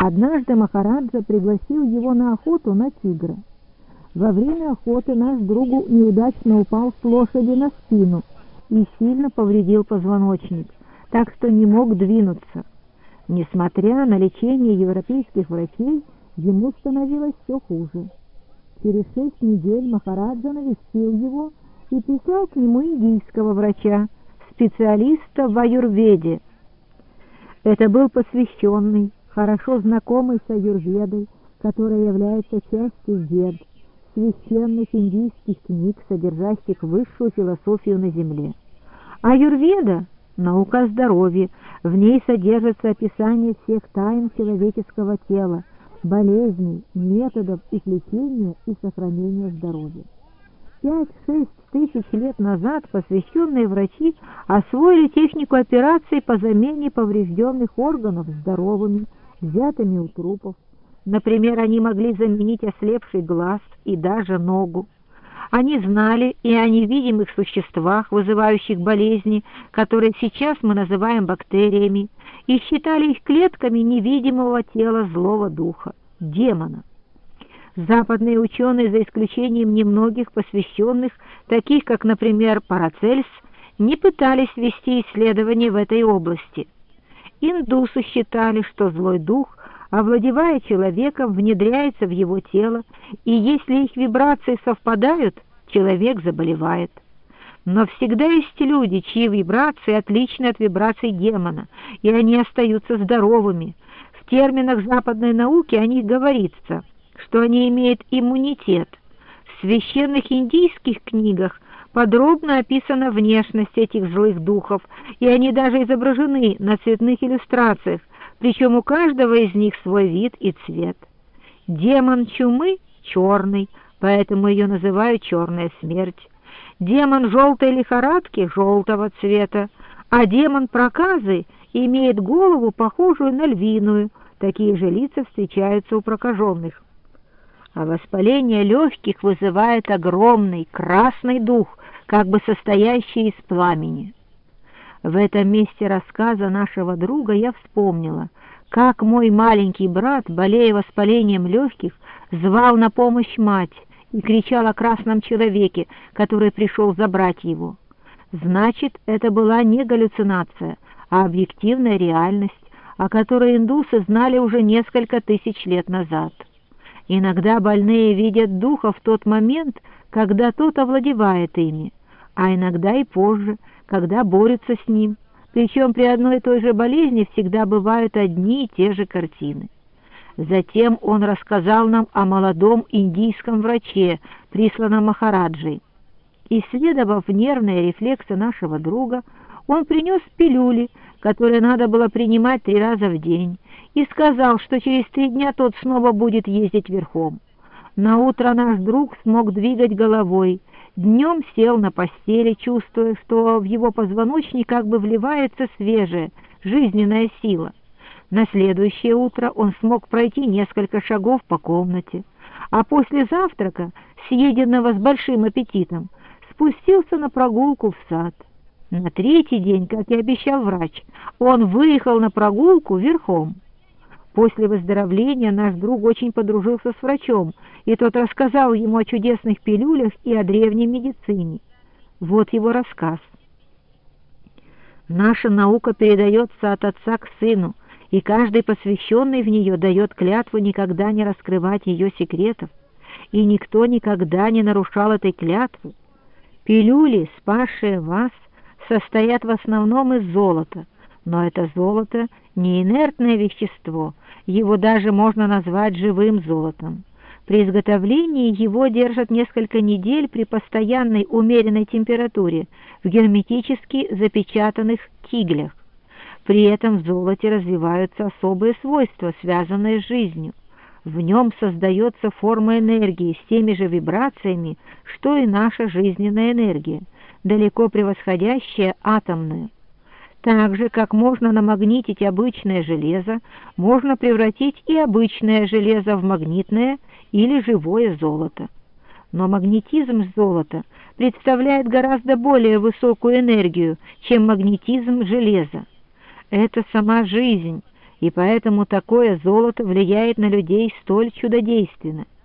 Однажды Махараджа пригласил его на охоту на тигра. Во время охоты наш друг неудачно упал с лошади на спину и сильно повредил позвоночник, так что не мог двинуться. Несмотря на лечение европейских врачей, ему становилось все хуже. Через 6 недель Махараджа навестил его и прислал к нему индийского врача, специалиста в аюрведе. Это был посвященный, хорошо знакомый с аюрведой, которая является частью вед, священных индийских книг, содержащих высшую философию на земле. Аюрведа — наука о здоровье, в ней содержится описание всех тайн человеческого тела, болезней, методов их лечения и сохранения здоровья. 5-6 тысяч лет назад посвященные врачи освоили технику операций по замене поврежденных органов здоровыми, взятыми у трупов. Например, они могли заменить ослепший глаз и даже ногу. Они знали и о невидимых существах, вызывающих болезни, которые сейчас мы называем бактериями, и считали их клетками невидимого тела злого духа, демона. Западные ученые, за исключением немногих посвященных, таких как, например, Парацельс, не пытались вести исследования в этой области. Индусы считали, что злой дух, овладевая человеком, внедряется в его тело, и если их вибрации совпадают, человек заболевает. Но всегда есть люди, чьи вибрации отличны от вибраций демона, и они остаются здоровыми. В терминах западной науки о них говорится, что они имеют иммунитет. В священных индийских книгах подробно описана внешность этих злых духов, и они даже изображены на цветных иллюстрациях, причем у каждого из них свой вид и цвет. Демон чумы черный, поэтому ее называют черная смерть. Демон желтой лихорадки желтого цвета, а демон проказы имеет голову, похожую на львиную. Такие же лица встречаются у прокаженных. А воспаление легких вызывает огромный красный дух, как бы состоящий из пламени. В этом месте рассказа нашего друга я вспомнила, как мой маленький брат, болея воспалением легких, звал на помощь мать и кричал о красном человеке, который пришел забрать его. Значит, это была не галлюцинация, а объективная реальность, о которой индусы знали уже несколько тысяч лет назад. Иногда больные видят духа в тот момент, когда тот овладевает ими, а иногда и позже, когда борются с ним. Причем при одной и той же болезни всегда бывают одни и те же картины. Затем он рассказал нам о молодом индийском враче, присланном Махараджей. Исследовав нервные рефлексы нашего друга, он принес пилюли, которые надо было принимать 3 раза в день, и сказал, что через 3 дня тот снова будет ездить верхом. Наутро наш друг смог двигать головой, днем сел на постели, чувствуя, что в его позвоночник как бы вливается свежая, жизненная сила. На следующее утро он смог пройти несколько шагов по комнате, а после завтрака, съеденного с большим аппетитом, спустился на прогулку в сад. На 3-й день, как и обещал врач, он выехал на прогулку верхом. После выздоровления наш друг очень подружился с врачом, и тот рассказал ему о чудесных пилюлях и о древней медицине. Вот его рассказ. Наша наука передается от отца к сыну, и каждый посвященный в нее дает клятву никогда не раскрывать ее секретов, и никто никогда не нарушал этой клятвы. Пилюли, спасшие вас, состоят в основном из золота, но это золото не инертное вещество, его даже можно назвать живым золотом. При изготовлении его держат несколько недель при постоянной умеренной температуре в герметически запечатанных тиглях. При этом в золоте развиваются особые свойства, связанные с жизнью. В нем создается форма энергии с теми же вибрациями, что и наша жизненная энергия, далеко превосходящая атомную. Так же, как можно намагнитить обычное железо, можно превратить и обычное железо в магнитное или живое золото. Но магнетизм золота представляет гораздо более высокую энергию, чем магнетизм железа. Это сама жизнь, и поэтому такое золото влияет на людей столь чудодейственно.